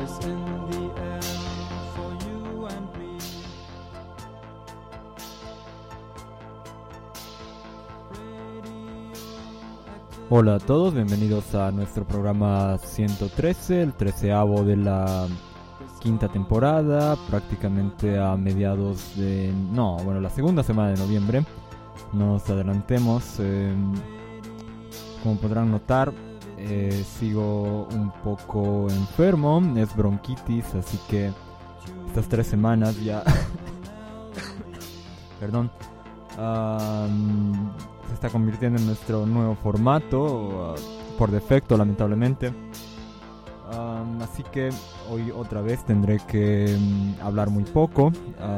is in the air for you and me. Hola a todos, bienvenidos a nuestro programa 113, el 13avo de la quinta temporada, prácticamente a mediados de... la segunda semana de noviembre. Nos adelantemos, como podrán notar, sigo un poco enfermo, es bronquitis, así que estas 3 semanas ya... Perdón. Se está convirtiendo en nuestro nuevo formato, por defecto, lamentablemente. Así que hoy otra vez tendré que hablar muy poco,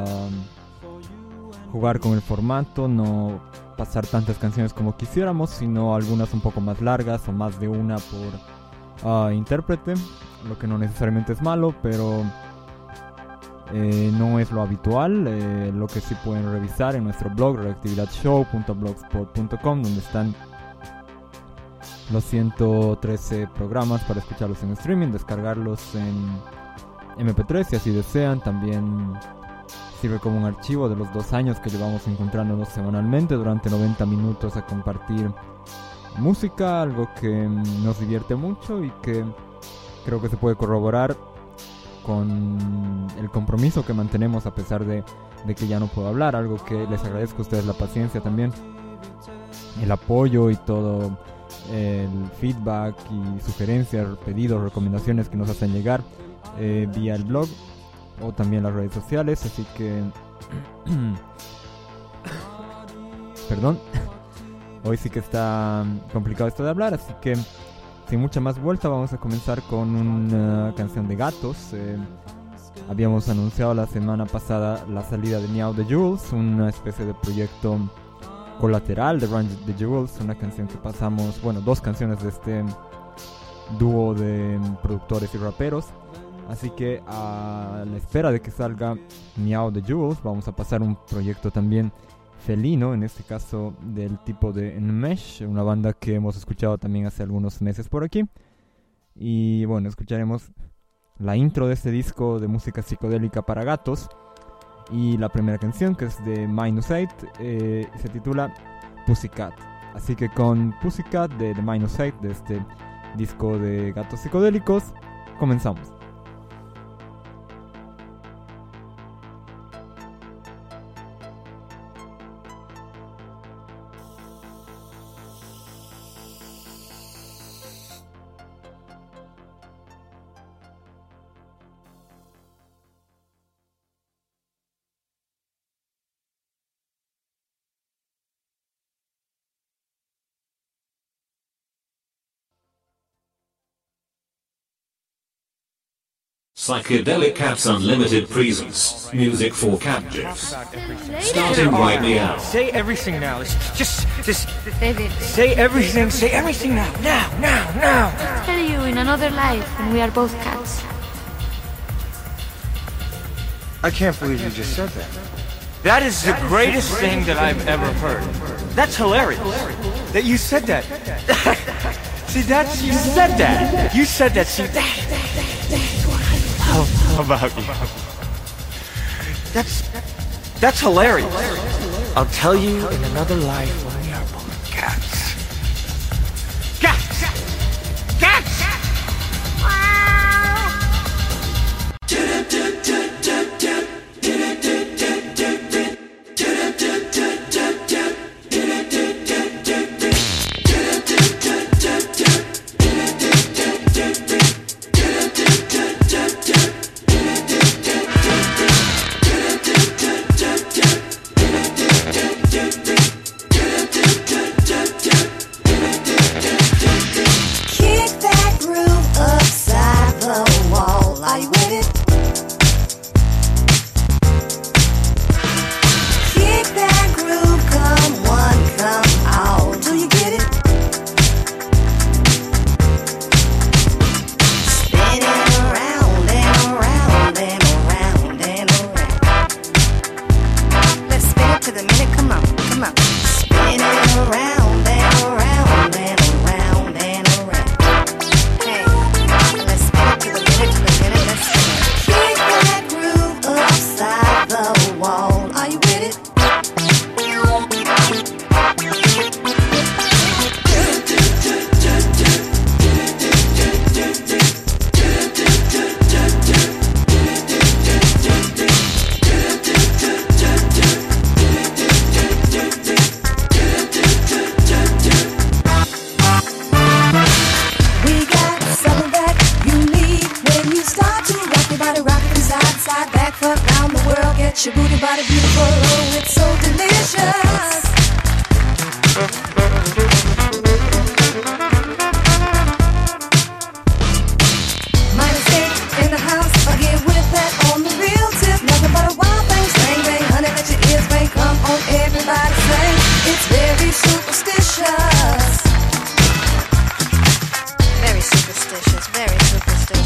jugar con el formato, no pasar tantas canciones como quisiéramos, sino algunas un poco más largas o más de una por intérprete, lo que no necesariamente es malo, pero no es lo habitual. Lo que sí pueden revisar en nuestro blog radioactividadshow.blogspot.com, donde están los 113 programas para escucharlos en streaming, descargarlos en MP3 si así desean. También sirve como un archivo de los 2 años que llevamos encontrándonos semanalmente durante 90 minutos a compartir música, algo que nos divierte mucho y que creo que se puede corroborar con el compromiso que mantenemos a pesar de que ya no puedo hablar, algo que les agradezco a ustedes la paciencia también, el apoyo y todo el feedback y sugerencias, pedidos, recomendaciones que nos hacen llegar vía el blog o también las redes sociales, así que perdón, hoy sí que está complicado esto de hablar, así que sin mucha más vuelta vamos a comenzar con una canción de Gatos. Habíamos anunciado la semana pasada la salida de Meow the Jewels, una especie de proyecto colateral de Run the Jewels, una canción que pasamos, 2 canciones de este dúo de productores y raperos. Así que a la espera de que salga Meow the Jewels, vamos a pasar un proyecto también felino, en este caso del tipo de Enmesh, una banda que hemos escuchado también hace algunos meses por aquí. Y escucharemos la intro de este disco de música psicodélica para gatos. Y la primera canción, que es de -8, se titula Pussycat. Así que con Pussycat de -8, de este disco de gatos psicodélicos, comenzamos. Psychedelic Cats Unlimited presents music for captives. Starting right now. Say everything now. Just say everything. Say everything now. Now. I'll tell you in another life when we are both cats. I can't believe you just said that. That is the greatest thing that I've ever heard. That's hilarious. That you said that. See, you said that. You said that. See, how about you? That's hilarious. I'll tell you in another life when we are both cats. Cats! Everybody beautiful, oh, it's so delicious. Minus 8 in the house, I get with that on the real tip. Nothing but a wild thing, bang bang, honey, let your ears bang. Come on, everybody sing. It's very superstitious. Very superstitious, very superstitious.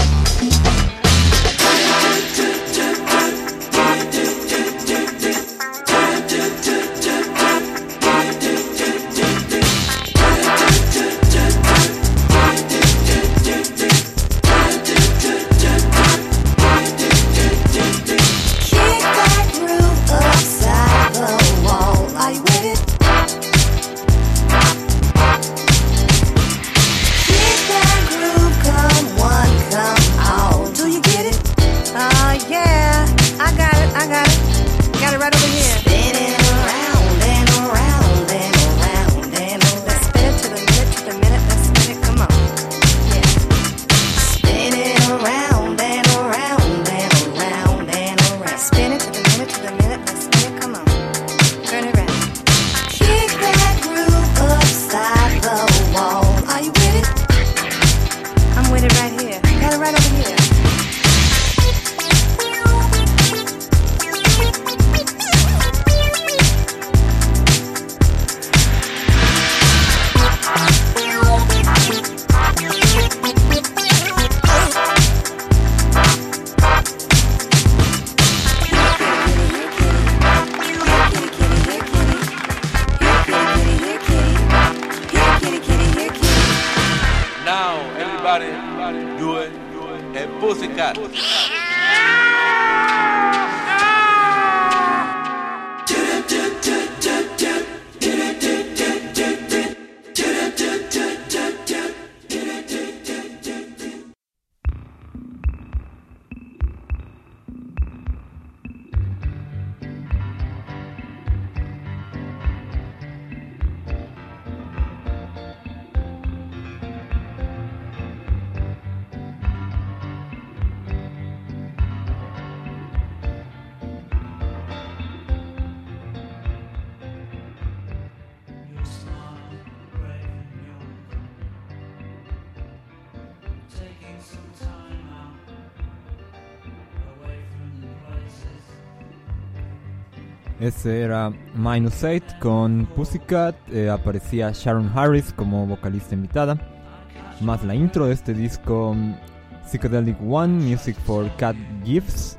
Ese era Minus 8 con Pussycat, aparecía Sharon Harris como vocalista invitada, más la intro de este disco, Psychedelic One, Music for Cat GIFs,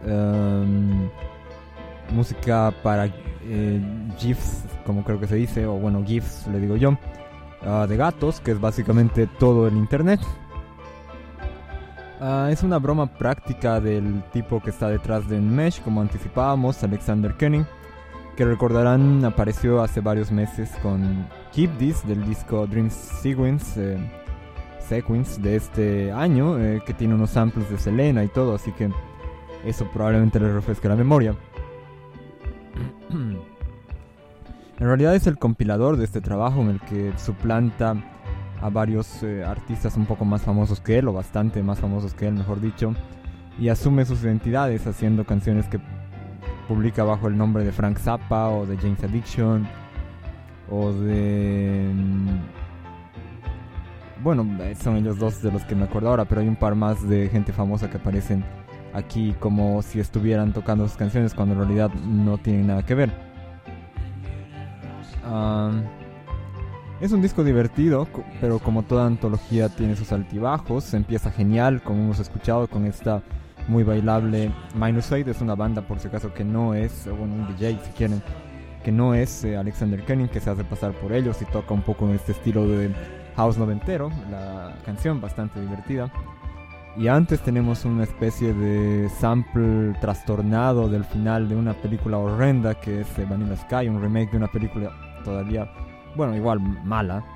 música para GIFs, como creo que se dice, o bueno, GIFs le digo yo, de gatos, que es básicamente todo el internet. Es una broma práctica del tipo que está detrás de Enmesh, como anticipábamos, Alexander Koenig, que recordarán apareció hace varios meses con Keep This del disco Dream Sequence de este año, que tiene unos samples de Selena y todo, así que eso probablemente les refresque la memoria. En realidad es el compilador de este trabajo en el que suplanta a varios artistas un poco más famosos que él, o bastante más famosos que él, mejor dicho, y asume sus identidades haciendo canciones que publica bajo el nombre de Frank Zappa o de James Addiction o de... Bueno, son ellos dos de los que me acuerdo ahora, pero hay un par más de gente famosa que aparecen aquí como si estuvieran tocando sus canciones cuando en realidad no tienen nada que ver. Es un disco divertido, pero como toda antología tiene sus altibajos. Empieza genial, como hemos escuchado, con esta muy bailable Minus 8. Es una banda, por si acaso, que no es, bueno, un DJ si quieren, que no es Alexander Koenig, que se hace pasar por ellos y toca un poco en este estilo de house noventero. La canción bastante divertida. Y antes tenemos una especie de sample trastornado del final de una película horrenda que es Vanilla Sky, un remake de una película todavía, bueno, igual mala,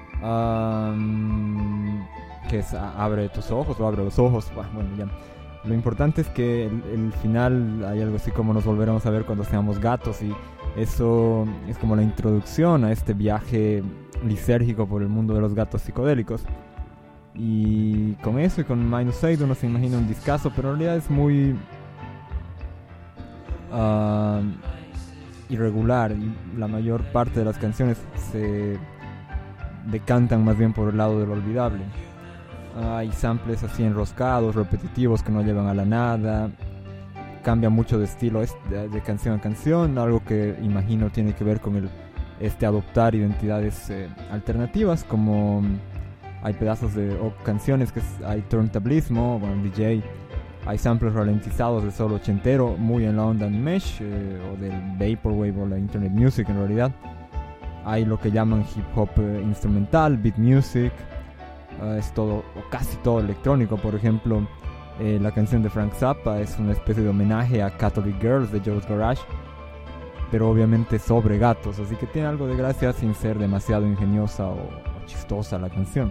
que es Abre tus ojos o Abre los ojos. Bueno, ya. Lo importante es que el final hay algo así como nos volveremos a ver cuando seamos gatos, y eso es como la introducción a este viaje lisérgico por el mundo de los gatos psicodélicos. Y con eso y con Minus 8 uno se imagina un discazo, pero en realidad es muy irregular, y la mayor parte de las canciones se decantan más bien por el lado de lo olvidable. Hay samples así enroscados, repetitivos, que no llevan a la nada. Cambia mucho de estilo de canción a canción, algo que imagino tiene que ver con adoptar identidades alternativas, como hay pedazos o canciones que hay turntablismo, DJ, hay samples ralentizados de solo ochentero, muy en la onda mesh o del vaporwave o la internet music en realidad. Hay lo que llaman hip hop instrumental, beat music, es todo o casi todo electrónico. Por ejemplo, la canción de Frank Zappa es una especie de homenaje a Catholic Girls de Joe's Garage, pero obviamente sobre gatos, así que tiene algo de gracia sin ser demasiado ingeniosa o chistosa la canción.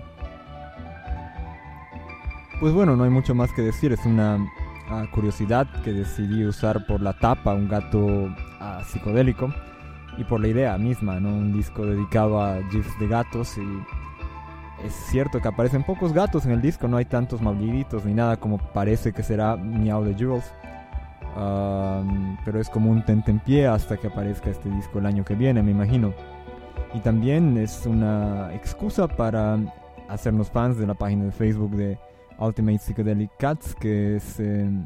Pues bueno, no hay mucho más que decir, es una curiosidad que decidí usar por la tapa, un gato psicodélico, y por la idea misma, ¿no? Un disco dedicado a gifs de gatos, y es cierto que aparecen pocos gatos en el disco, no hay tantos maulliditos ni nada como parece que será Meow de Jules, pero es como un tentempié hasta que aparezca este disco el año que viene, me imagino. Y también es una excusa para hacernos fans de la página de Facebook de Ultimate Psychedelic Cats, que es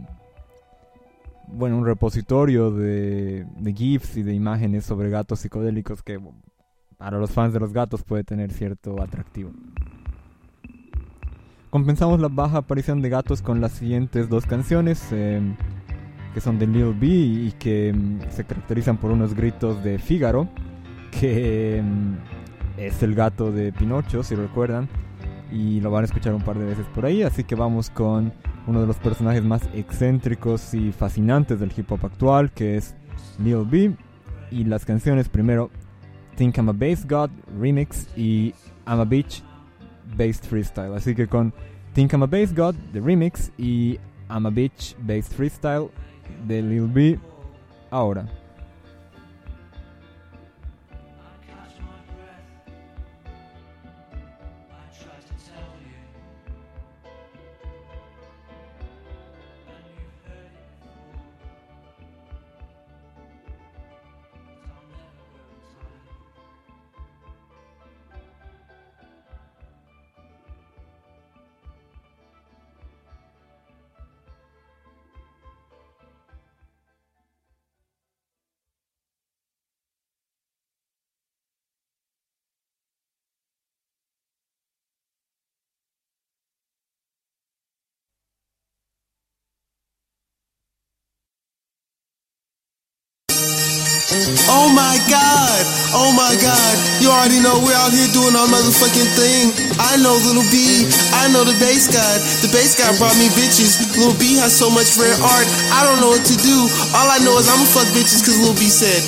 un repositorio de GIFs y de imágenes sobre gatos psicodélicos que para los fans de los gatos puede tener cierto atractivo. Compensamos la baja aparición de gatos con las siguientes dos canciones que son de Lil B y que se caracterizan por unos gritos de Fígaro, que es el gato de Pinocho, si recuerdan, y lo van a escuchar un par de veces por ahí. Así que vamos con uno de los personajes más excéntricos y fascinantes del hip hop actual, que es Lil B, y las canciones primero Think I'm a Bass God Remix y I'm a Bitch Based Freestyle. Así que con Think I'm a Bass God the Remix y I'm a Bitch Based Freestyle de Lil B ahora. Oh my God, you already know we're out here doing our motherfucking thing. I know Lil B, I know the bass guy brought me bitches. Lil B has so much rare art, I don't know what to do. All I know is I'ma fuck bitches cause Lil B said.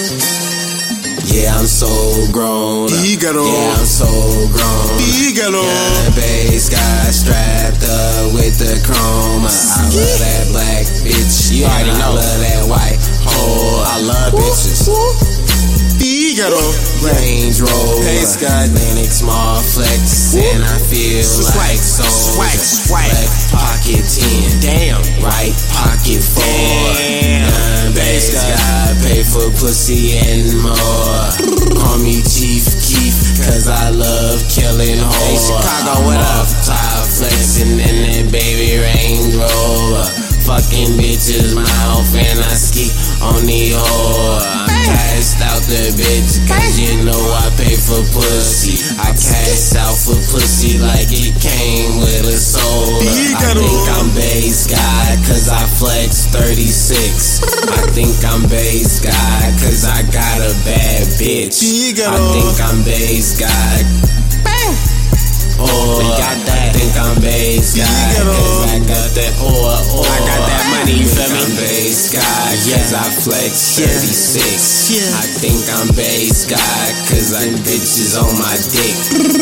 Yeah, I'm so grown. Fígaro. Yeah, I'm so grown. Fígaro. Yeah, the bass guy strapped up with the chrome. I love that black bitch. You already know. I love that white hoe. I love bitches. Fígaro. Range Rover. Bass guy. Atlantic small flex. And I feel like so. Swag. Left pocket 10. Damn. Right pocket 4. Damn. Bass guy. Pay for pussy and more. Call me Chief Keef, cause I love killing hoes. Hey Chicago, what up? Top flexing in that baby Range Rover. Fucking bitches mouth and I ski on the whore. I cashed out the bitch cause you know I pay for pussy. I cashed out for pussy like it came with a soul. I think I'm bass guy cause I flex 36. I think I'm bass guy cause I got a bad bitch. I think I'm bass guy. Or I think I'm bass guy cause I got that I got that money, you feel me? I'm bass guy cause I flex 36. I think I'm bass guy cause I'm bitches on my dick.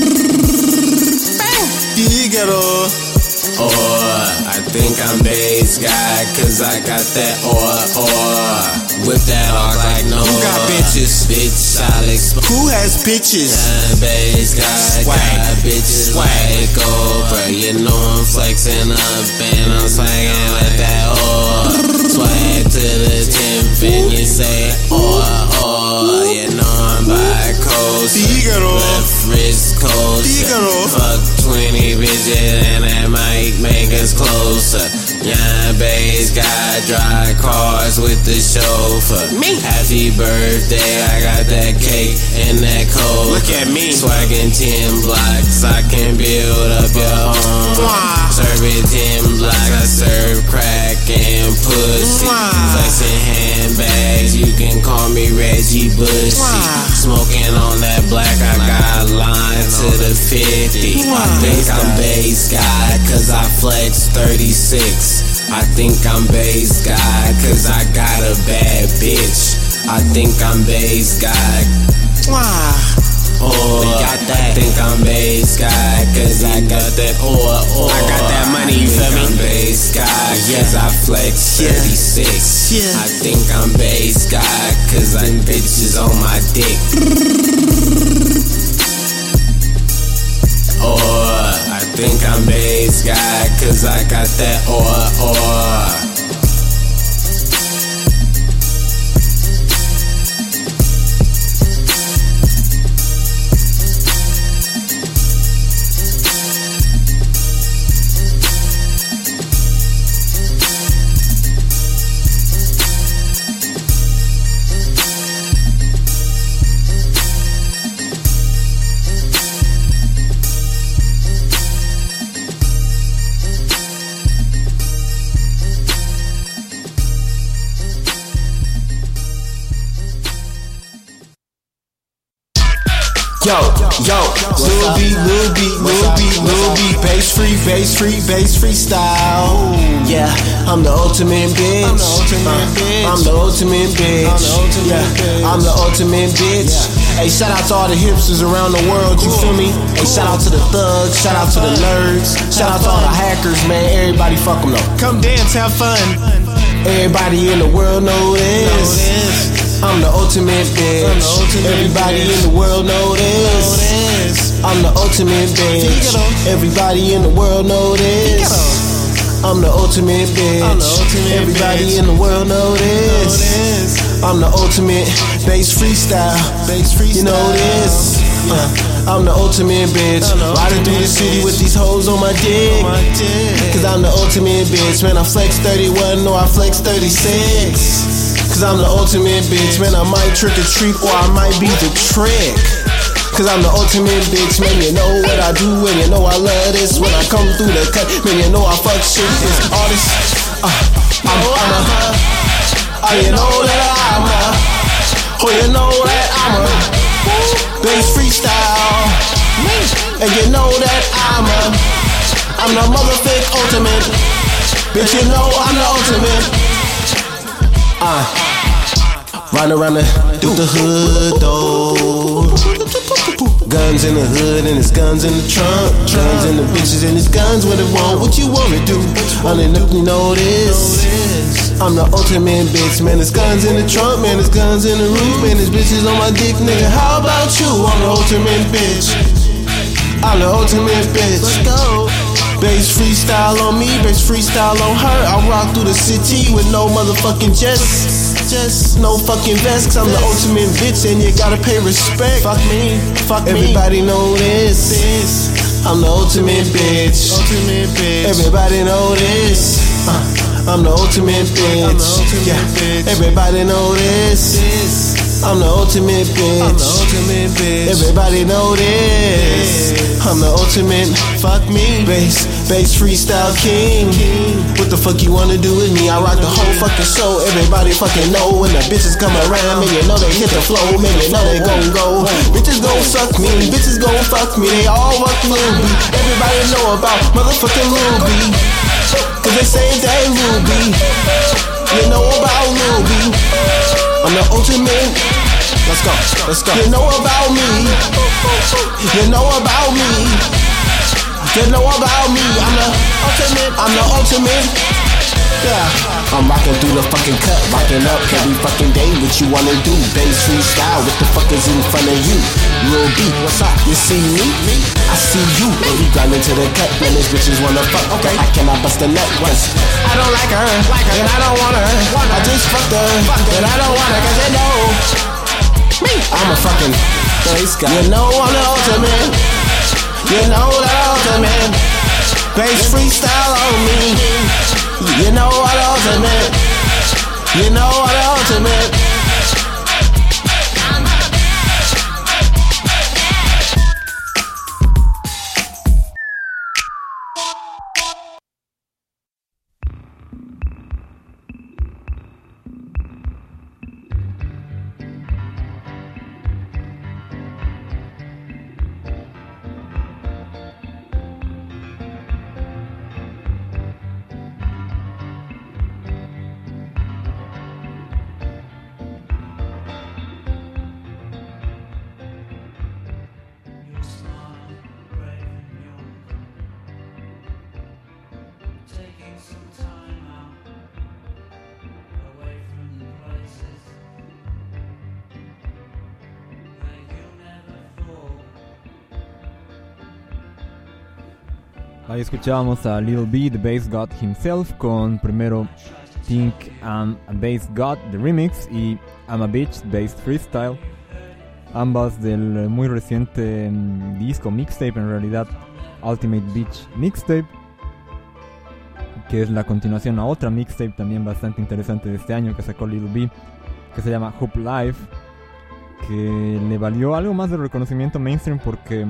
Or I think I'm bass guy cause I got that whip that arc like no. Who got bitches? Bitch, I'll explode. Who has bitches? Bass guy, got bitches like Oprah. You know I'm flexing up and I'm swinging with that swag to the 10th and you say, oh, you know I'm bi-coastal. Left wrist coaster. Fuck 20 bitches and that might make us closer. Young bass got dry cars with the chauffeur. Happy birthday, I got that cake and that coke. Look at me. Swaggin' 10 blocks, I can build up your home. Serving 10 blocks, I serve crack and pussy. Flexing handbags, you can call me Reggie Bushy. Smoking on that black, I got line to the 50. I think I'm bass guy, cause I flex 36. I think I'm bass guy, cause I got a bad bitch. I think I'm bass guy. I think I'm bass guy, cause I got that I got that money, you feel me? I'm bass guy, cause I flex 36. I think I'm bass guy, cause I bitches on my dick. I think I'm bass guy, cause I got that Yo, Lil B, bass free style. Yeah, I'm the ultimate bitch. I'm the ultimate bitch. Yeah, I'm the ultimate bitch. Hey, shout out to all the hipsters around the world, you feel me? Hey, shout out to the thugs, shout out to the nerds, shout out to all the hackers, man. Everybody fuck them though. Come dance, have fun. Everybody in the world know this. I'm the ultimate bitch. Everybody in the world know this. I'm the ultimate bitch. Everybody in the world know this. I'm the ultimate bitch. Everybody in the world know this. I'm the ultimate bass freestyle. You know this. I'm the ultimate bitch. Riding through the city with these hoes on my dick. Cause I'm the ultimate bitch. Man, I flex 31, no, I flex 36. Cause I'm the ultimate bitch. Man, I might trick or treat or I might be the trick. Cause I'm the ultimate bitch. Man, you know what I do and you know I love this. When I come through the cut, man, you know I fuck shit. It's artist. You know that I'm a. Oh, you know that I'm a bass freestyle. And you know that I'm the motherfucking ultimate. Bitch, you know I'm the ultimate. Riding around the hood though. Guns in the hood and it's guns in the trunk. Guns in the bitches and it's guns when it want. What you want me to do? I didn't you know this. I'm the ultimate bitch. Man, it's guns in the trunk. Man, it's guns in the roof. Man, it's bitches on my dick, nigga. How about you? I'm the ultimate bitch. I'm the ultimate bitch. Let's go. Bass freestyle on me, bass freestyle on her. I rock through the city with no motherfucking jets. Just no fucking vest, cause I'm the ultimate bitch and you gotta pay respect. Fuck me, everybody know this. I'm the ultimate bitch. Everybody know this. I'm the ultimate bitch. Yeah, everybody know this. I'm the ultimate bitch. Everybody know this. I'm the ultimate. Fuck me, bass freestyle king. What the fuck you wanna do with me? I rock the whole fucking show. Everybody fucking know when the bitches come around. Man, you know they hit the flow. Man, you know they gon' go. Bitches gon' suck me. Bitches gon' fuck me. They all fuck Lil B. Everybody know about motherfucking Lil B. Cause they say they Lil B. You know about Lil B. I'm the ultimate. Let's go. You know about me. You know about me. You know about me. I'm the ultimate. Yeah, I'm rocking through the fucking cut, rocking up every fucking day. What you wanna do? Bass freestyle, what the fuck is in front of you? Lil B, what's up? You see me? I see you. And we grinding to the cut, man, these bitches wanna fuck. Okay, I cannot bust a nut once. I don't like her, and I don't want her. I just fucked her, and I don't want her, cause you know I'm a fucking bass guy. You know I'm the ultimate. You know the ultimate. Bass freestyle on me. You know what ultimate. You know what ultimate. Ahí escuchábamos a Lil B, The Bass God himself, con primero Think I'm a Bass God, The Remix, y I'm a Bitch, Bass Freestyle, ambas del muy reciente disco, mixtape en realidad, Ultimate Bitch Mixtape, que es la continuación a otra mixtape también bastante interesante de este año que sacó Lil B, que se llama Hoop Life, que le valió algo más de reconocimiento mainstream porque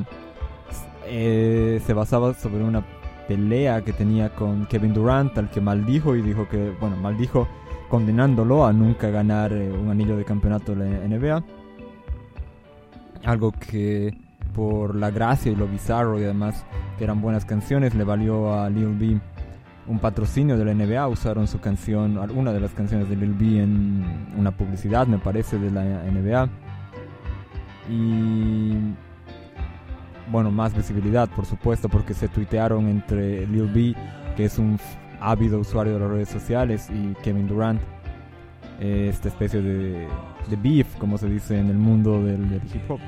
se basaba sobre una pelea que tenía con Kevin Durant, al que maldijo y dijo que, bueno, maldijo condenándolo a nunca ganar un anillo de campeonato de la NBA. Algo que por la gracia y lo bizarro y además que eran buenas canciones le valió a Lil B un patrocinio de la NBA. Usaron su canción, alguna de las canciones de Lil B en una publicidad, me parece, de la NBA. Y bueno, más visibilidad, por supuesto, porque se tuitearon entre Lil B, que es un ávido usuario de las redes sociales, y Kevin Durant, esta especie de beef, como se dice en el mundo del hip hop.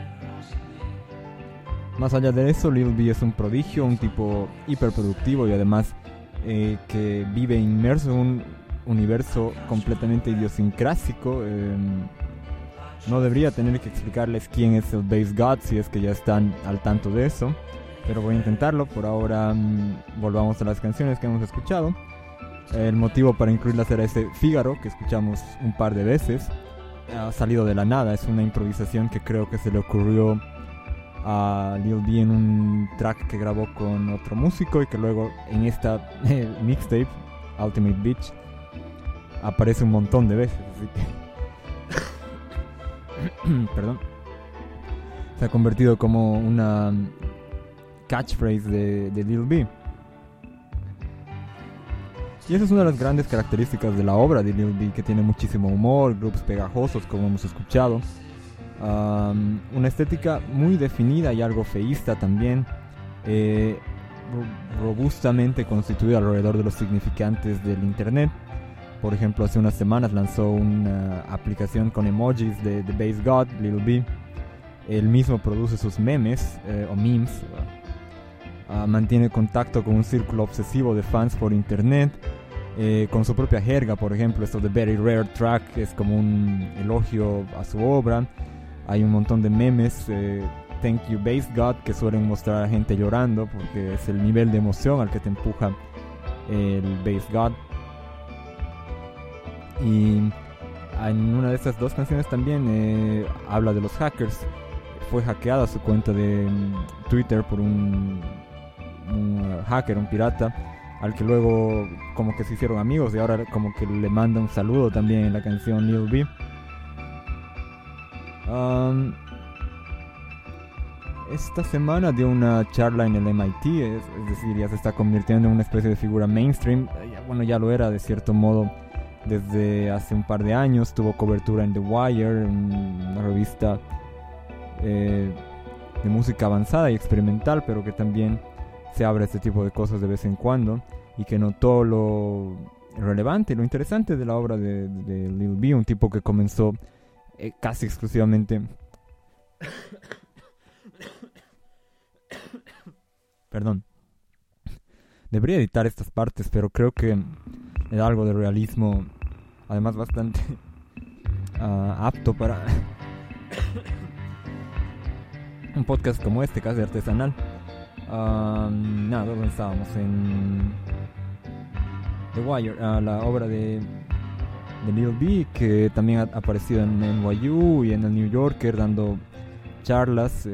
Más allá de eso, Lil B es un prodigio, un tipo hiperproductivo y además que vive inmerso en un universo completamente idiosincrásico. No debería tener que explicarles quién es el Bass God si es que ya están al tanto de eso, pero voy a intentarlo. Por ahora volvamos a las canciones que hemos escuchado. El motivo para incluirlas era ese Fígaro que escuchamos un par de veces. Ha salido de la nada, es una improvisación que creo que se le ocurrió a Lil B en un track que grabó con otro músico y que luego en esta mixtape, Ultimate Bitch, aparece un montón de veces, así que perdón, se ha convertido como una catchphrase de Lil B. Y esa es una de las grandes características de la obra de Lil B, que tiene muchísimo humor, grupos pegajosos como hemos escuchado, una estética muy definida y algo feísta también, robustamente constituida alrededor de los significantes del internet. Por ejemplo, hace unas semanas lanzó una aplicación con emojis de The Bass God, Lil B. Él mismo produce sus memes o memes. Mantiene contacto con un círculo obsesivo de fans por internet. Con su propia jerga, por ejemplo, esto de Very Rare Track es como un elogio a su obra. Hay un montón de memes, Thank You Bass God, que suelen mostrar a gente llorando porque es el nivel de emoción al que te empuja el Bass God. Y en una de estas dos canciones también habla de los hackers. Fue hackeada su cuenta de Twitter por un hacker, un pirata, al que luego como que se hicieron amigos y ahora como que le manda un saludo también en la canción Lil B. Esta semana dio una charla en el MIT, es decir, ya se está convirtiendo en una especie de figura mainstream. Bueno, ya lo era de cierto modo desde hace un par de años. Tuvo cobertura en The Wire, una revista de música avanzada y experimental, pero que también se abre a este tipo de cosas de vez en cuando, y que notó lo relevante. Lo interesante de la obra de Lil B, un tipo que comenzó casi exclusivamente perdón, debería editar estas partes, pero creo que le da algo de realismo, además bastante apto para un podcast como este, casi artesanal. ¿Dónde estábamos? En The Wire, la obra de Lil B, que también ha aparecido en NYU y en el New Yorker dando charlas.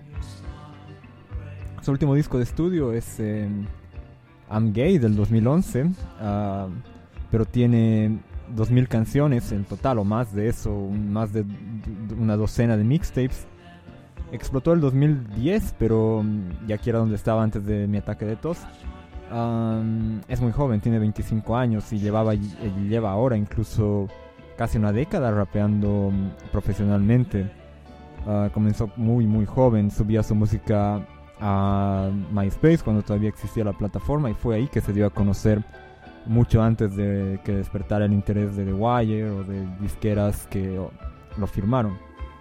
Su último disco de estudio es I'm Gay del 2011, pero tiene 2000 canciones en total o más de eso, más de una docena de mixtapes. Explotó el 2010, pero ya aquí era donde estaba antes de mi ataque de tos. Es muy joven, tiene 25 años y lleva ahora incluso casi una década rapeando profesionalmente. Comenzó muy muy joven, subía su música a MySpace cuando todavía existía la plataforma, y fue ahí que se dio a conocer mucho antes de que despertara el interés de The Wire o de disqueras que lo firmaron.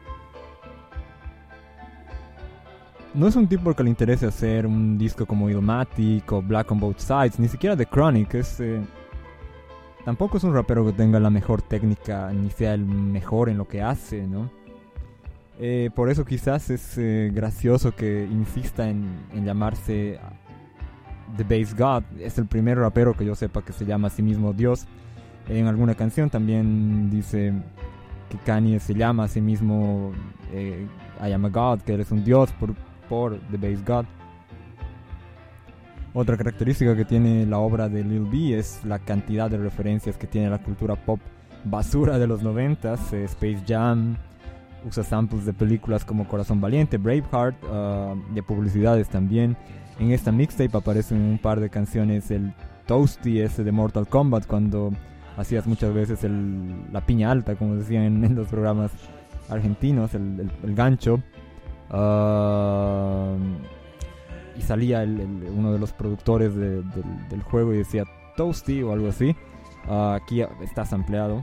No es un tipo que le interese hacer un disco como Illmatic o Black on Both Sides, ni siquiera The Chronic. Tampoco es un rapero que tenga la mejor técnica ni sea el mejor en lo que hace, ¿no? Por eso quizás es gracioso que insista en llamarse The Bass God. Es el primer rapero que yo sepa que se llama a sí mismo Dios. En alguna canción también dice que Kanye se llama a sí mismo I am a God, que él es un dios por The Bass God. Otra característica que tiene la obra de Lil B es la cantidad de referencias que tiene la cultura pop basura de los 90s, Space Jam. Usa samples de películas como Corazón Valiente, Braveheart, de publicidades también. En esta mixtape aparecen un par de canciones, el Toasty ese de Mortal Kombat, cuando hacías muchas veces la piña alta, como decían en los programas argentinos, el gancho. Y salía uno de los productores del juego y decía Toasty o algo así. Aquí está sampleado.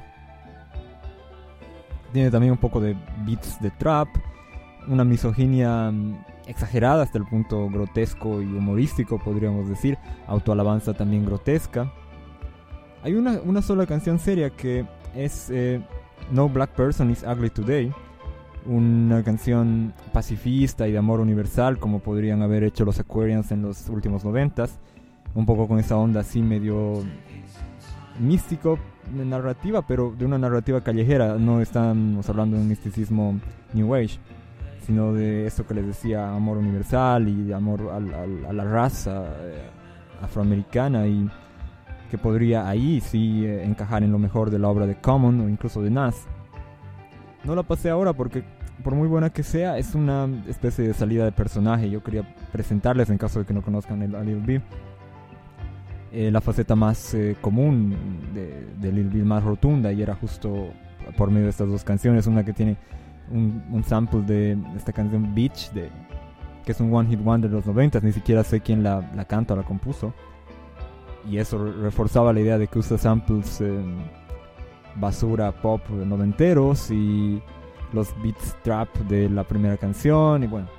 Tiene también un poco de beats de trap, una misoginia exagerada hasta el punto grotesco y humorístico, podríamos decir. Autoalabanza también grotesca. Hay una sola canción seria que es No Black Person is Ugly Today, una canción pacifista y de amor universal, como podrían haber hecho los Aquarians en los últimos 90s, un poco con esa onda así medio místico de narrativa, pero de una narrativa callejera. No estamos hablando de un misticismo New Age, sino de eso que les decía, amor universal y de amor a la raza afroamericana, y que podría ahí sí encajar en lo mejor de la obra de Common o incluso de Nas. No la pasé ahora porque, por muy buena que sea, es una especie de salida de personaje. Yo quería presentarles, en caso de que no conozcan a Lil B, la faceta más común de Lil B, más rotunda, y era justo por medio de estas dos canciones. Una que tiene un sample de esta canción Beach, que es un One Hit Wonder de los 90s, ni siquiera sé quién la canta o la compuso, y eso reforzaba la idea de que usa samples basura pop noventeros y los beats trap de la primera canción. Y bueno,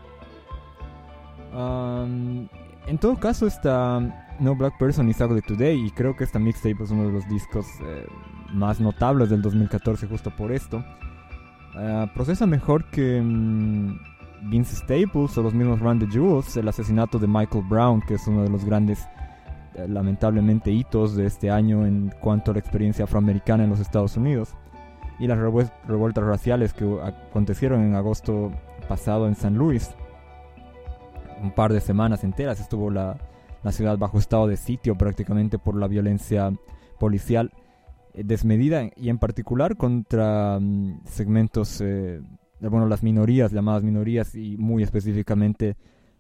en todo caso, esta No Black Person is Ugly Today, y creo que esta mixtape es uno de los discos más notables del 2014 justo por esto. Procesa mejor que Vince Staples o los mismos Run the Jewels el asesinato de Michael Brown, que es uno de los grandes lamentablemente hitos de este año en cuanto a la experiencia afroamericana en los Estados Unidos, y las revueltas raciales que acontecieron en agosto pasado en San Luis. Un par de semanas enteras estuvo la ciudad bajo estado de sitio prácticamente por la violencia policial desmedida, y en particular contra segmentos, las minorías, llamadas minorías, y muy específicamente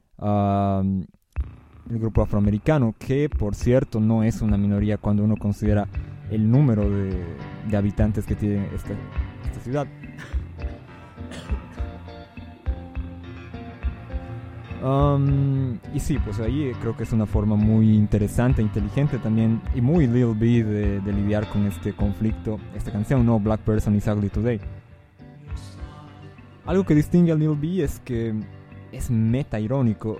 el grupo afroamericano, que por cierto no es una minoría cuando uno considera el número de habitantes que tiene esta ciudad. Y sí, pues ahí creo que es una forma muy interesante, inteligente también y muy Lil B de lidiar con este conflicto, esta canción, ¿no? Black Person is Ugly Today. Algo que distingue a Lil B es que es meta irónico.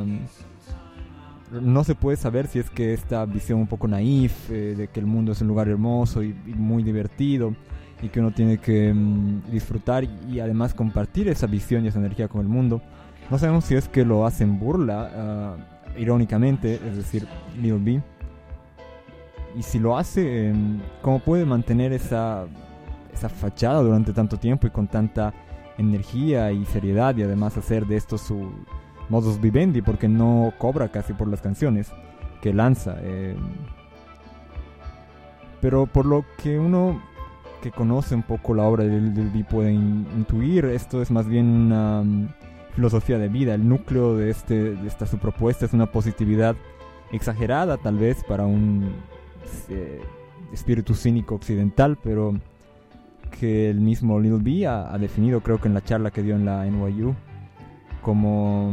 No se puede saber si es que esta visión un poco naif de que el mundo es un lugar hermoso y muy divertido y que uno tiene que disfrutar y además compartir esa visión y esa energía con el mundo. No sabemos si es que lo hacen burla, irónicamente, es decir, Lil B. Y si lo hace, ¿cómo puede mantener esa fachada durante tanto tiempo y con tanta energía y seriedad y además hacer de esto su modus vivendi, porque no cobra casi por las canciones que lanza? Pero por lo que uno que conoce un poco la obra de Lil B puede intuir, esto es más bien una filosofía de vida. El núcleo de esta su propuesta es una positividad exagerada tal vez para un espíritu cínico occidental, pero que el mismo Lil B ha definido, creo que en la charla que dio en la NYU, como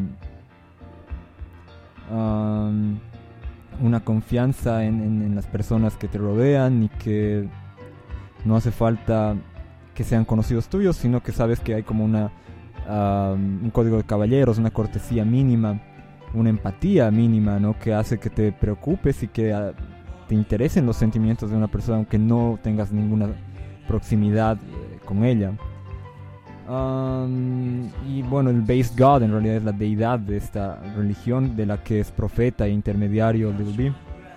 una confianza en las personas que te rodean y que no hace falta que sean conocidos tuyos, sino que sabes que hay como un código de caballeros, una cortesía mínima, una empatía mínima, ¿no? Que hace que te preocupes y que te interesen los sentimientos de una persona aunque no tengas ninguna proximidad con ella. Y bueno, el base god en realidad es la deidad de esta religión de la que es profeta e intermediario Lil B,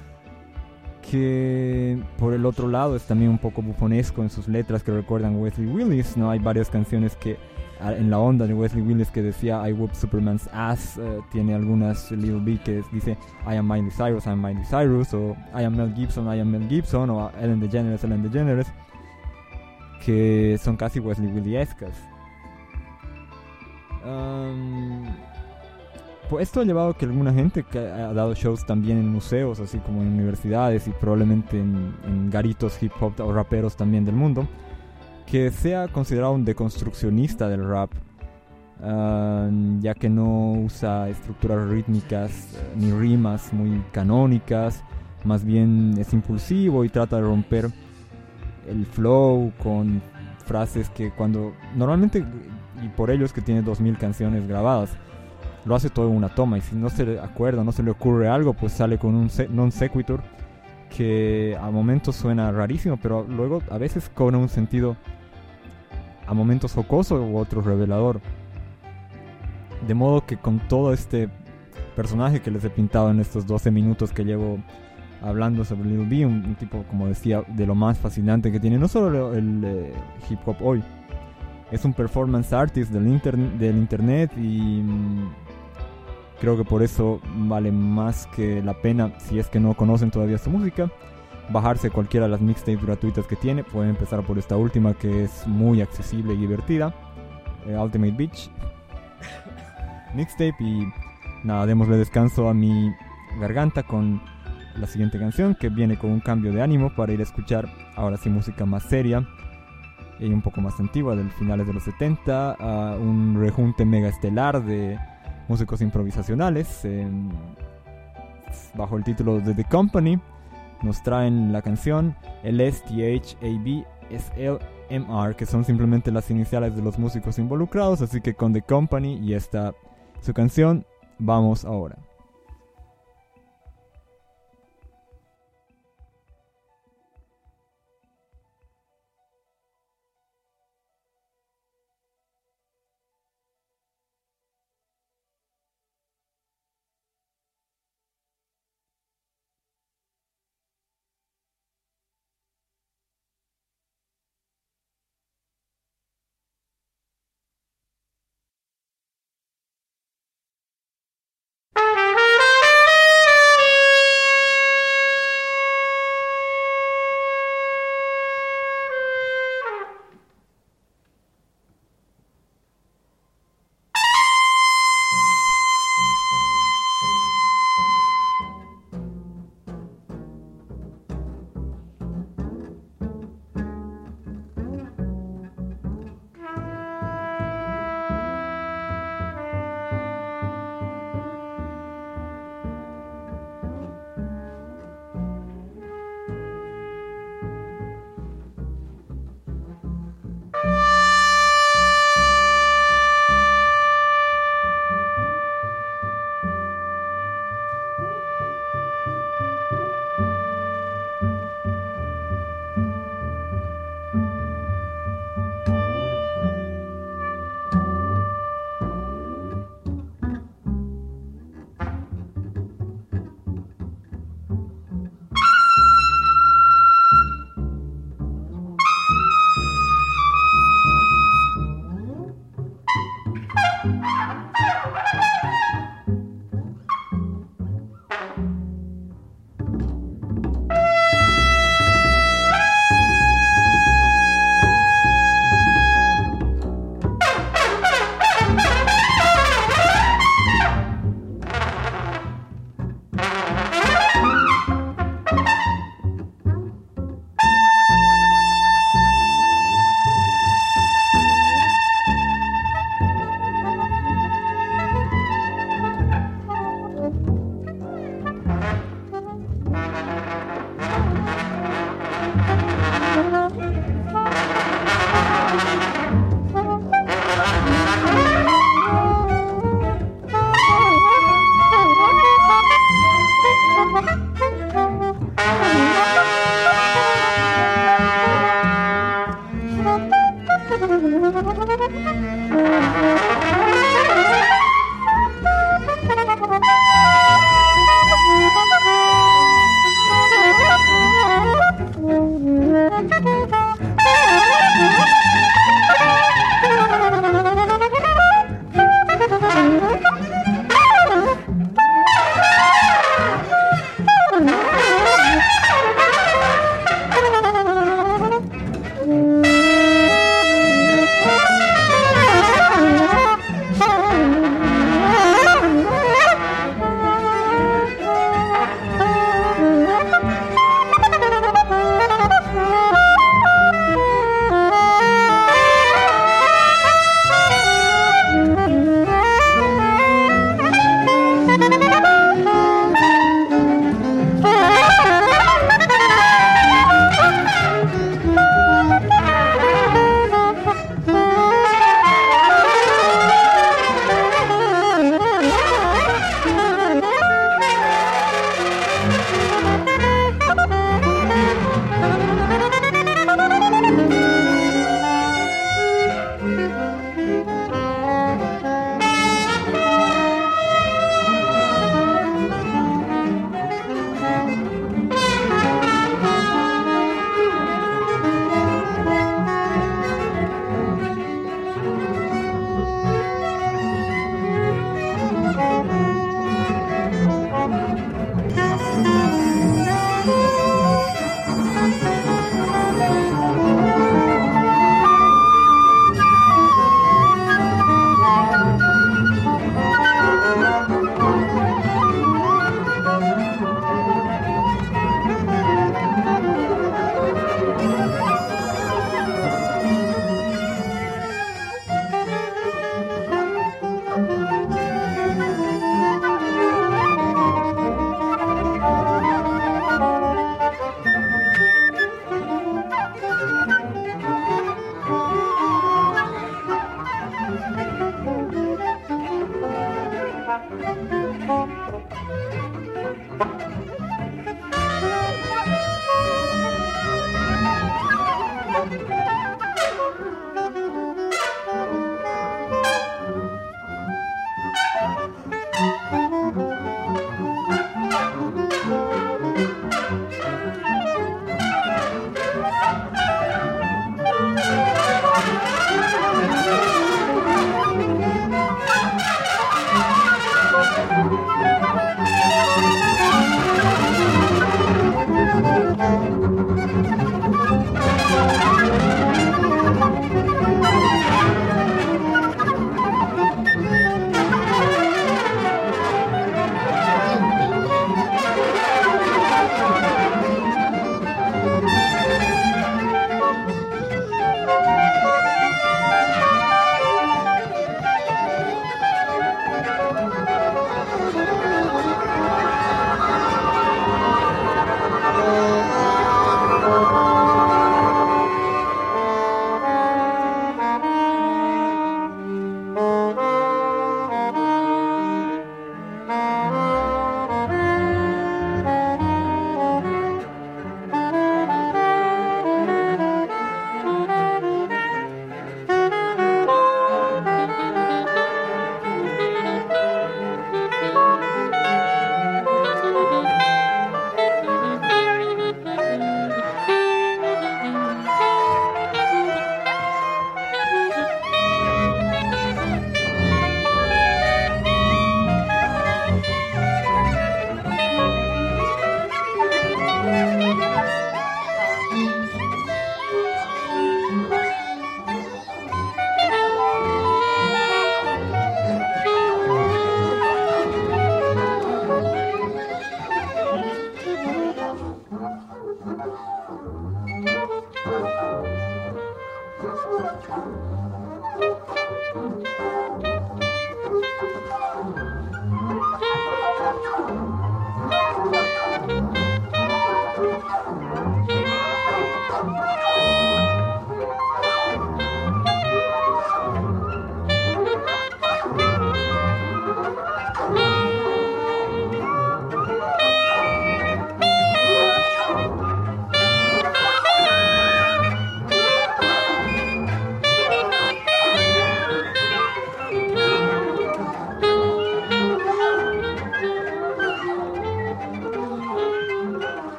que por el otro lado es también un poco bufonesco en sus letras que recuerdan a Wesley Willis, ¿no? Hay varias canciones que en la onda de Wesley Willis que decía I whoop Superman's ass. Tiene algunas Lil B que dice I am Miley Cyrus, I am Miley Cyrus, o I am Mel Gibson, I am Mel Gibson, o Ellen DeGeneres, Ellen DeGeneres, que son casi Wesley Williescas. Pues esto ha llevado a que alguna gente que ha dado shows también en museos, así como en universidades y probablemente en garitos hip hop o raperos también del mundo, que sea considerado un deconstruccionista del rap, ya que no usa estructuras rítmicas ni rimas muy canónicas, más bien es impulsivo y trata de romper el flow con frases que cuando normalmente, y por ello es que tiene 2000 canciones grabadas, lo hace todo en una toma, y si no se le acuerda, no se le ocurre algo, pues sale con un non sequitur que a momentos suena rarísimo, pero luego a veces cobra un sentido a momentos jocoso u otro revelador. De modo que con todo este personaje que les he pintado en estos 12 minutos que llevo hablando sobre Lil B, un tipo, como decía, de lo más fascinante que tiene no solo el hip hop hoy, es un performance artist del internet, y creo que por eso vale más que la pena, si es que no conocen todavía su música, bajarse cualquiera de las mixtapes gratuitas que tiene. Pueden empezar por esta última, que es muy accesible y divertida, Ultimate Beach Mixtape. Y nada, démosle descanso a mi garganta con la siguiente canción, que viene con un cambio de ánimo para ir a escuchar ahora sí música más seria y un poco más antigua, del finales de los 70, un rejunte mega estelar de músicos improvisacionales bajo el título de The Company. Nos traen la canción LSTHABSLMR, que son simplemente las iniciales de los músicos involucrados, así que con The Company y esta su canción vamos ahora.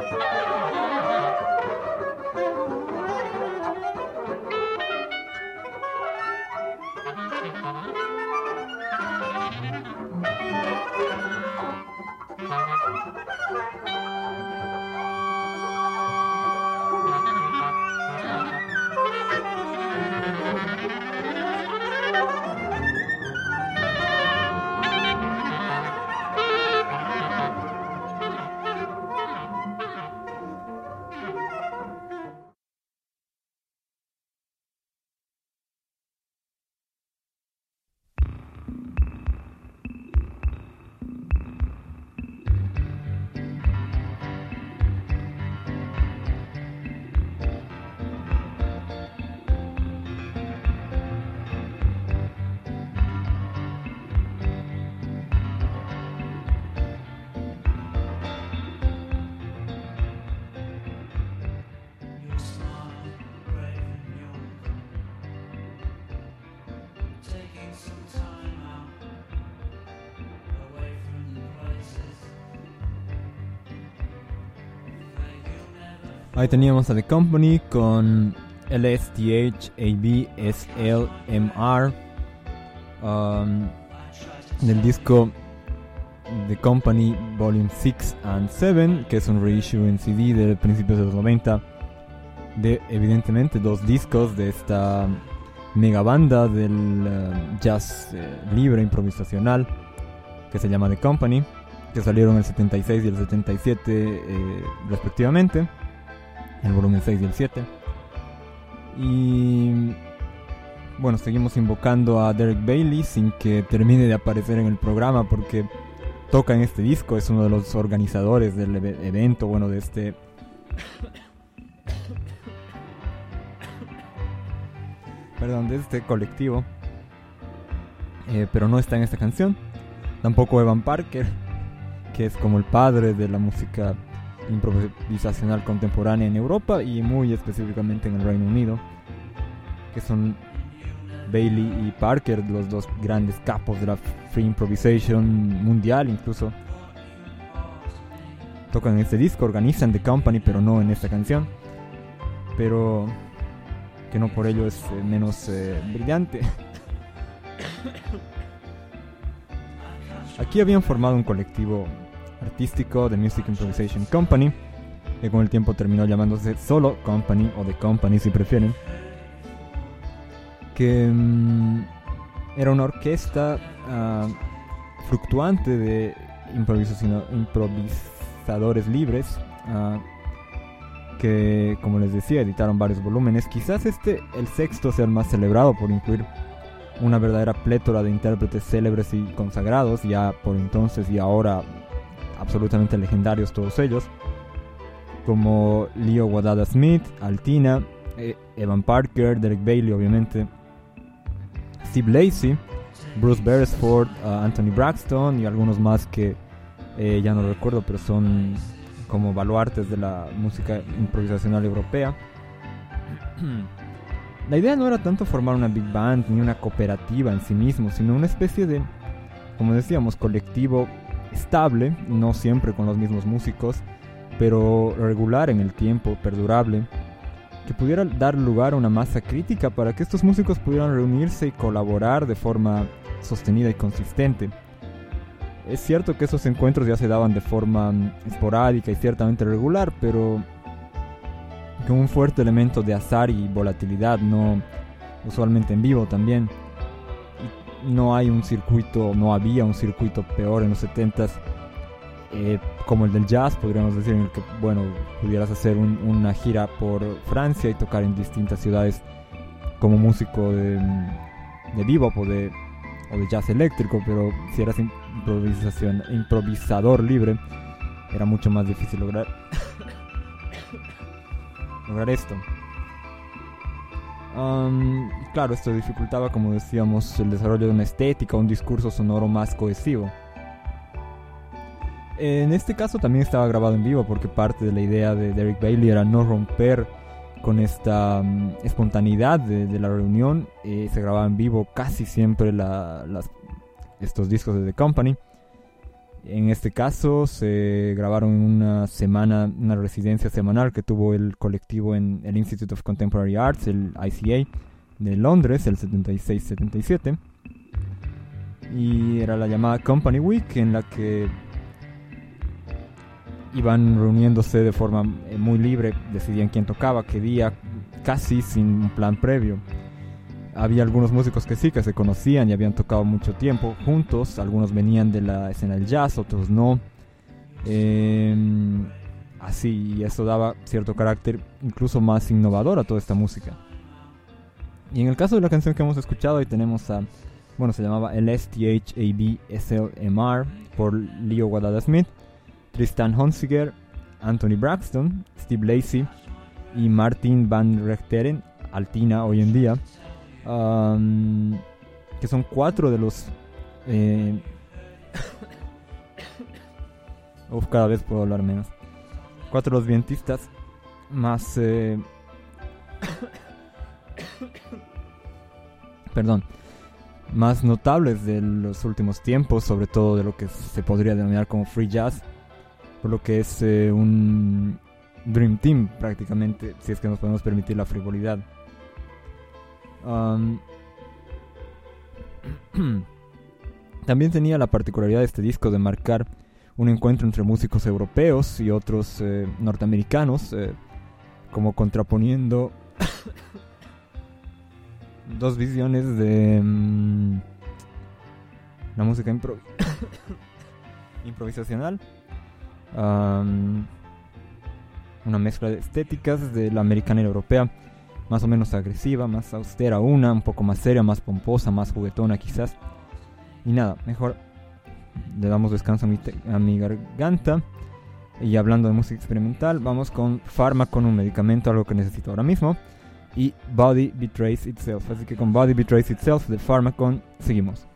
Ahí teníamos a The Company con LSTH-ABSLMR del disco The Company Volume 6 and 7, que es un reissue en CD de principios de los 90 de, evidentemente, dos discos de esta mega banda del jazz libre improvisacional que se llama The Company, que salieron el 76 y el 77 respectivamente, el volumen 6 y el 7. Y bueno, seguimos invocando a Derek Bailey sin que termine de aparecer en el programa, porque toca en este disco, es uno de los organizadores del evento, bueno, de este de este colectivo, pero no está en esta canción. Tampoco Evan Parker, que es como el padre de la música improvisacional contemporánea en Europa y muy específicamente en el Reino Unido, que son Bailey y Parker, los dos grandes capos de la free improvisation mundial. Incluso tocan en este disco, organizan The Company, pero no en esta canción, pero que no por ello es menos brillante. Aquí habían formado un colectivo artístico, The Music Improvisation Company, que con el tiempo terminó llamándose solo Company, o The Company si prefieren, que era una orquesta fluctuante de improvisadores libres, que, como les decía, editaron varios volúmenes. Quizás el sexto, sea el más celebrado por incluir una verdadera plétora de intérpretes célebres y consagrados, ya por entonces y ahora absolutamente legendarios todos ellos, como Leo Wadada Smith, Altina, Evan Parker, Derek Bailey, obviamente, Steve Lacy, Bruce Beresford, Anthony Braxton y algunos más que ya no recuerdo, pero son como baluartes de la música improvisacional europea. La idea no era tanto formar una big band ni una cooperativa en sí mismo, sino una especie de, como decíamos, colectivo estable, no siempre con los mismos músicos, pero regular en el tiempo, perdurable, que pudiera dar lugar a una masa crítica para que estos músicos pudieran reunirse y colaborar de forma sostenida y consistente. Es cierto que esos encuentros ya se daban de forma esporádica y ciertamente regular, pero con un fuerte elemento de azar y volatilidad, no usualmente en vivo también. No había un circuito peor en los 70s, como el del jazz, podríamos decir, en el que, bueno, pudieras hacer una gira por Francia y tocar en distintas ciudades como músico de bebop o de jazz eléctrico, pero si eras improvisador libre, era mucho más difícil lograr esto. Claro, esto dificultaba, como decíamos, el desarrollo de una estética, un discurso sonoro más cohesivo. En este caso también estaba grabado en vivo, porque parte de la idea de Derek Bailey era no romper con esta espontaneidad de la reunión. Se grababa en vivo casi siempre estos discos de The Company. En este caso se grabaron en una residencia semanal que tuvo el colectivo en el Institute of Contemporary Arts, el ICA, de Londres, el 76-77. Y era la llamada Company Week, en la que iban reuniéndose de forma muy libre, decidían quién tocaba, qué día, casi sin un plan previo. Había algunos músicos que sí, que se conocían y habían tocado mucho tiempo juntos. Algunos venían de la escena del jazz, otros no. Así, y eso daba cierto carácter incluso más innovador a toda esta música. Y en el caso de la canción que hemos escuchado, ahí tenemos a... Bueno, se llamaba el STHABSLMR por Leo Wadada Smith, Tristan Honsiger, Anthony Braxton, Steve Lacy y Martin Van Rechteren, Altina hoy en día. Que son 4 de los cada vez puedo hablar menos. 4 de los vientistas más más notables de los últimos tiempos, sobre todo de lo que se podría denominar como free jazz, por lo que es un dream team prácticamente, si es que nos podemos permitir la frivolidad. También tenía la particularidad de este disco de marcar un encuentro entre músicos europeos y otros norteamericanos, como contraponiendo dos visiones de la música improvisacional, una mezcla de estéticas de la americana y la europea, más o menos agresiva, más austera una, un poco más seria, más pomposa, más juguetona quizás. Y nada, mejor le damos descanso a mi garganta. Y hablando de música experimental, vamos con Fármaco, un medicamento, algo que necesito ahora mismo, y Body Betrays Itself. Así que con Body Betrays Itself de Pharmacon seguimos.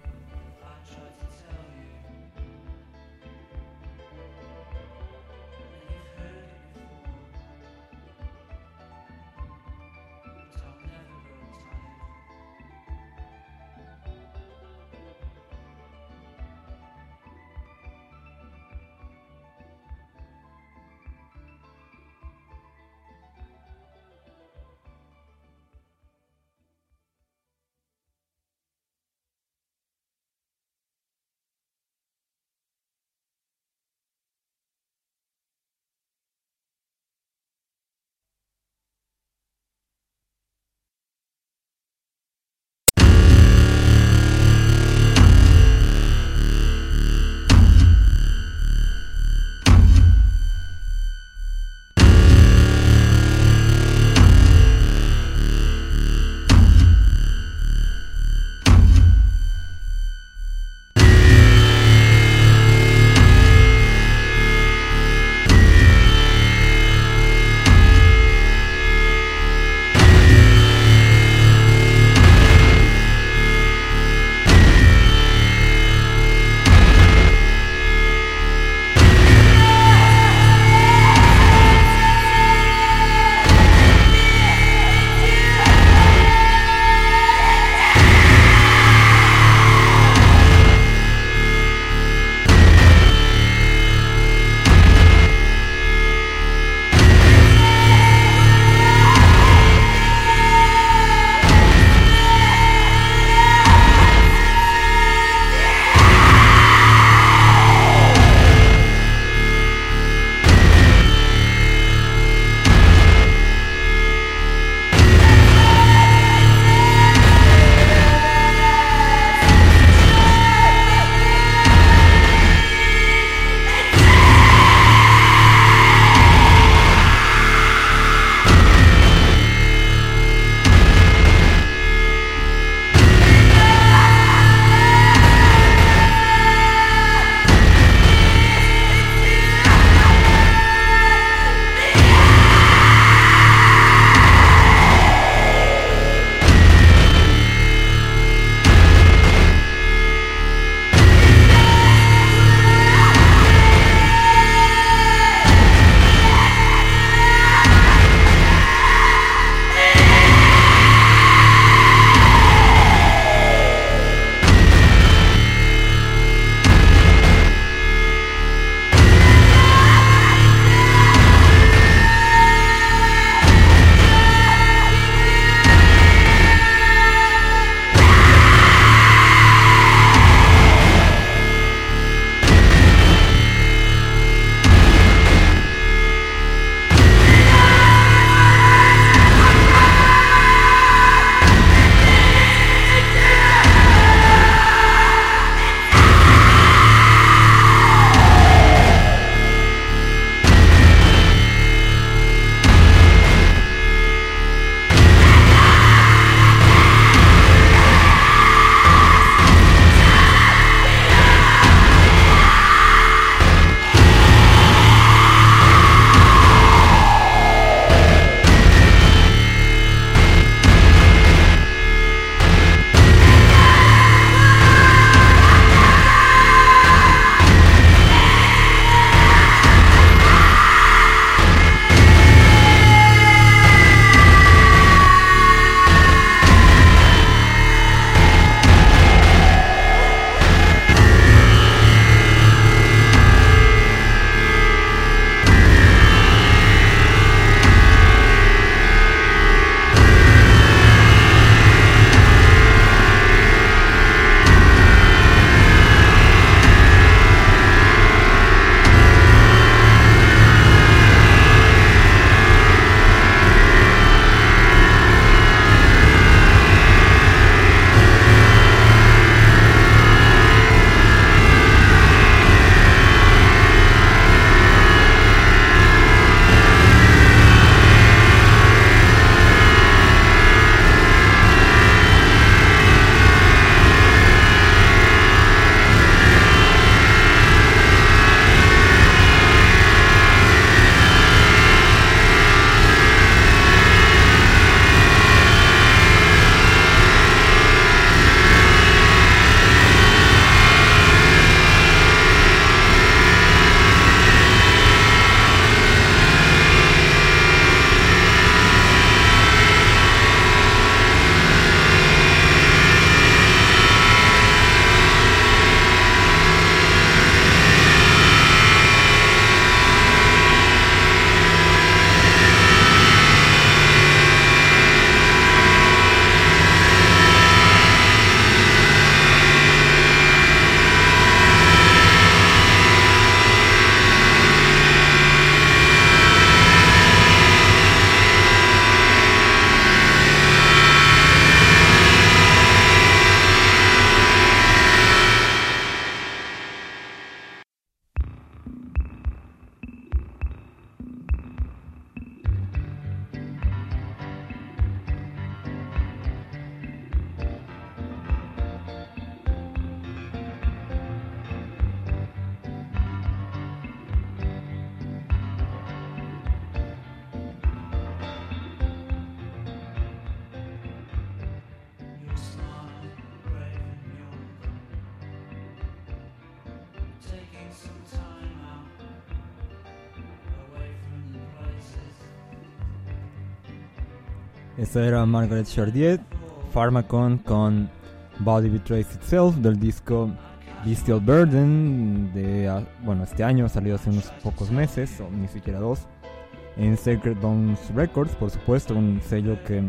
Esa era Margaret Chardiet, Pharmacon con Body Betrays Itself del disco Bestial Burden de, bueno, este año, salió hace unos pocos meses, o ni siquiera 2, en Sacred Bones Records, por supuesto, un sello que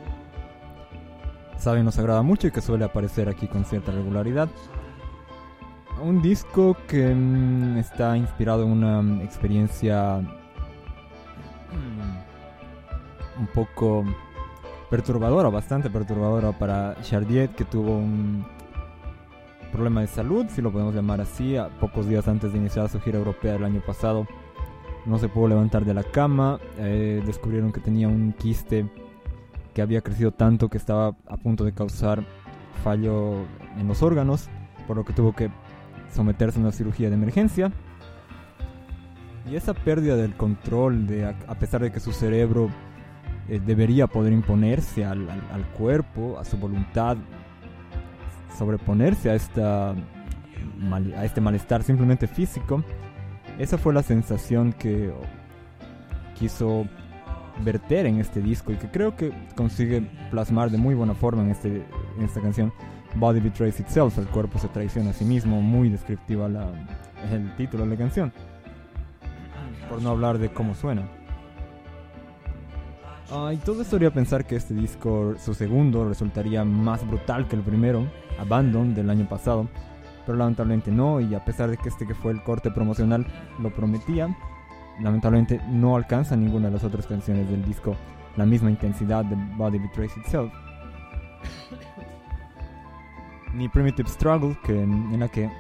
sabe nos agrada mucho y que suele aparecer aquí con cierta regularidad. Un disco que está inspirado en una experiencia un poco perturbadora, bastante perturbadora para Chardiet, que tuvo un problema de salud, si lo podemos llamar así, a pocos días antes de iniciar su gira europea el año pasado. No se pudo levantar de la cama, descubrieron que tenía un quiste que había crecido tanto que estaba a punto de causar fallo en los órganos, por lo que tuvo que someterse a una cirugía de emergencia. Y esa pérdida del control, a pesar de que su cerebro debería poder imponerse al cuerpo, a su voluntad, sobreponerse a este malestar simplemente físico, esa fue la sensación que quiso verter en este disco y que creo que consigue plasmar de muy buena forma en esta canción, Body Betrays Itself, el cuerpo se traiciona a sí mismo, muy descriptiva el título de la canción, por no hablar de cómo suena. Y todo esto haría pensar que este disco, su segundo, resultaría más brutal que el primero, Abandon, del año pasado, pero lamentablemente no, y a pesar de que que fue el corte promocional lo prometía, lamentablemente no alcanza ninguna de las otras canciones del disco la misma intensidad de Body Betrays Itself. Ni Primitive Struggle, en la que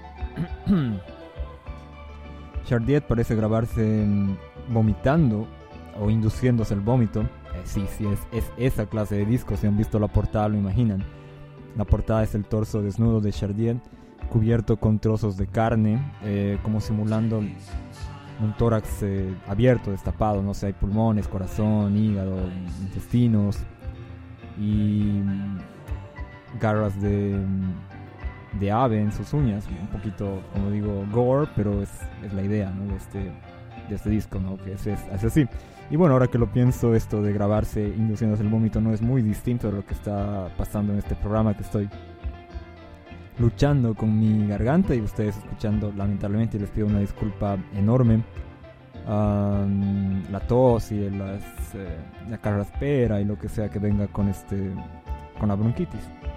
Chardiet parece grabarse vomitando o induciéndose el vómito. Sí, es esa clase de disco. Si han visto la portada lo imaginan. La portada es el torso desnudo de Chardiet, cubierto con trozos de carne, como simulando un tórax abierto, destapado. No sé, hay pulmones, corazón, hígado, intestinos y garras de ave en sus uñas. Un poquito, como digo, gore, pero es la idea, ¿no? de este disco, ¿no? Que es así. Y bueno, ahora que lo pienso, esto de grabarse induciéndose el vómito no es muy distinto de lo que está pasando en este programa, que estoy luchando con mi garganta y ustedes escuchando, lamentablemente, les pido una disculpa enorme. La tos y la carraspera y lo que sea que venga con la bronquitis.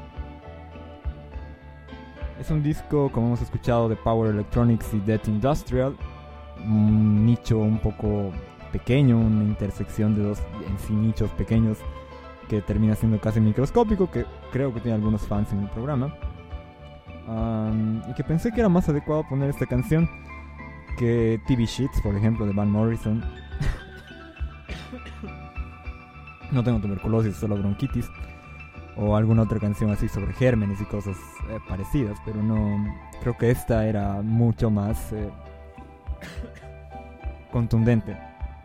Es un disco, como hemos escuchado, de Power Electronics y Death Industrial, un nicho un poco pequeño, una intersección de dos en sí nichos pequeños que termina siendo casi microscópico, que creo que tiene algunos fans en el programa, y que pensé que era más adecuado poner esta canción que TV Sheets, por ejemplo, de Van Morrison. No tengo tuberculosis, solo bronquitis, o alguna otra canción así sobre gérmenes y cosas parecidas, pero no, creo que esta era mucho más contundente.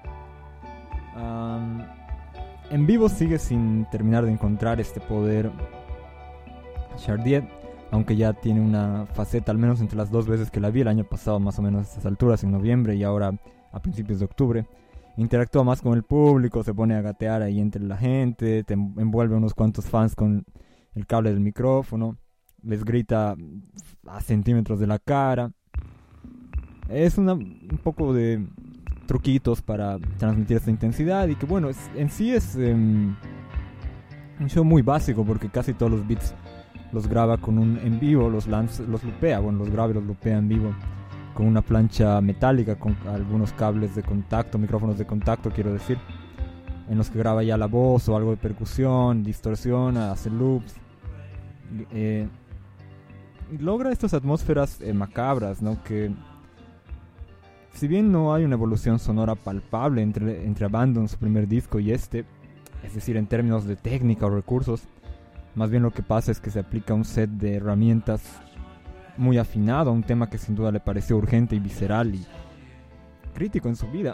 En vivo sigue sin terminar de encontrar este poder Chardiet, aunque ya tiene una faceta, al menos entre las dos veces que la vi, el año pasado más o menos a estas alturas, en noviembre, y ahora a principios de octubre. Interactúa más con el público, se pone a gatear ahí entre la gente, te envuelve a unos cuantos fans con el cable del micrófono, les grita a centímetros de la cara. Es un poco de truquitos para transmitir esta intensidad, y que bueno, en sí es un show muy básico, porque casi todos los beats los graba con en vivo, los lupea, bueno, los graba y los lupea en vivo con una plancha metálica, con algunos cables de contacto, micrófonos de contacto, quiero decir, en los que graba ya la voz o algo de percusión, distorsiona, hace loops, y logra estas atmósferas macabras, ¿no? Que si bien no hay una evolución sonora palpable entre Abandon, su primer disco, y es decir, en términos de técnica o recursos, más bien lo que pasa es que se aplica un set de herramientas muy afinado a un tema que sin duda le pareció urgente y visceral y crítico en su vida,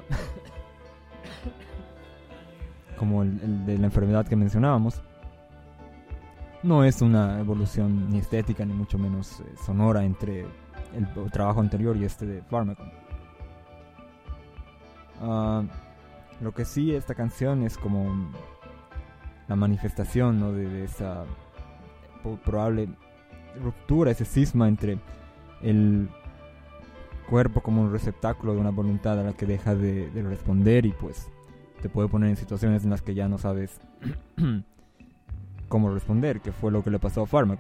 como el de la enfermedad que mencionábamos. No es una evolución ni estética ni mucho menos sonora entre el trabajo anterior y de Pharmacon. Lo que sí, esta canción es como la manifestación, ¿no? de esa probable ruptura, ese cisma entre el cuerpo como un receptáculo de una voluntad a la que deja de responder, y pues te puede poner en situaciones en las que ya no sabes cómo responder, que fue lo que le pasó a Fármaco.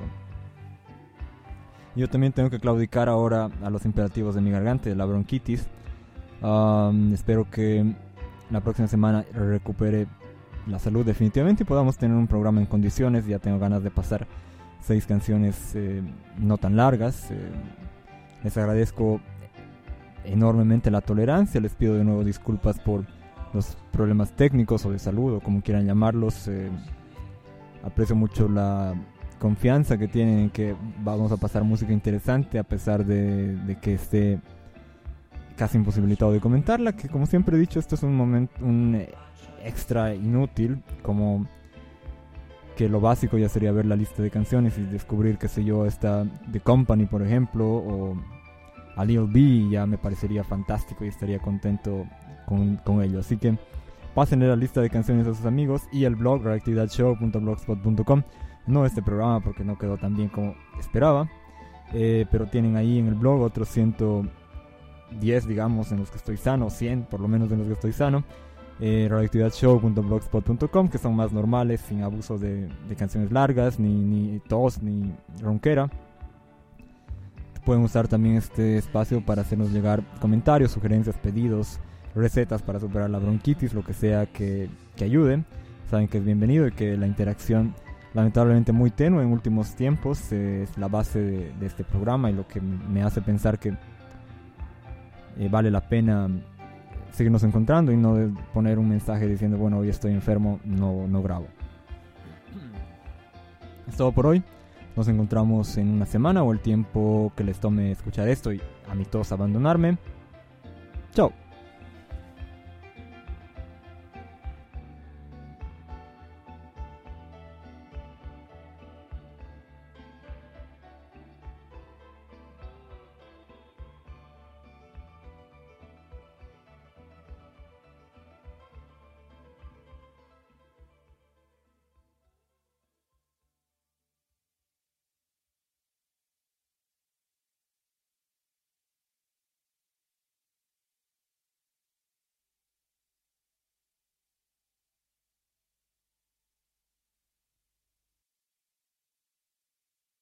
Yo también tengo que claudicar ahora a los imperativos de mi garganta, de la bronquitis. Espero que la próxima semana recupere la salud definitivamente y podamos tener un programa en condiciones. Ya tengo ganas de pasar 6 canciones no tan largas. Les agradezco enormemente la tolerancia. Les pido de nuevo disculpas por los problemas técnicos o de salud o como quieran llamarlos. Aprecio mucho la confianza que tienen en que vamos a pasar música interesante a pesar de que esté casi imposibilitado de comentarla, que como siempre he dicho, esto es un extra inútil, como que lo básico ya sería ver la lista de canciones y descubrir, qué sé yo, esta The Company por ejemplo, o a Lil B, ya me parecería fantástico y estaría contento con ello. Así que pásenle la lista de canciones a sus amigos y el blog radioactividadshow.blogspot.com. No este programa porque no quedó tan bien como esperaba, pero tienen ahí en el blog otros 110, digamos, en los que estoy sano, 100 por lo menos en los que estoy sano. Radioactividadshow.blogspot.com, que son más normales, sin abuso de canciones largas, ni tos, ni ronquera. Pueden usar también este espacio para hacernos llegar comentarios, sugerencias, pedidos, recetas para superar la bronquitis, lo que sea que ayude. Saben que es bienvenido y que la interacción, lamentablemente muy tenue en últimos tiempos, es la base de este programa y lo que me hace pensar que vale la pena seguirnos encontrando y no de poner un mensaje diciendo, bueno, hoy estoy enfermo, no grabo. Es todo por hoy. Nos encontramos en una semana o el tiempo que les tome escuchar esto y a mí todos abandonarme. Chao.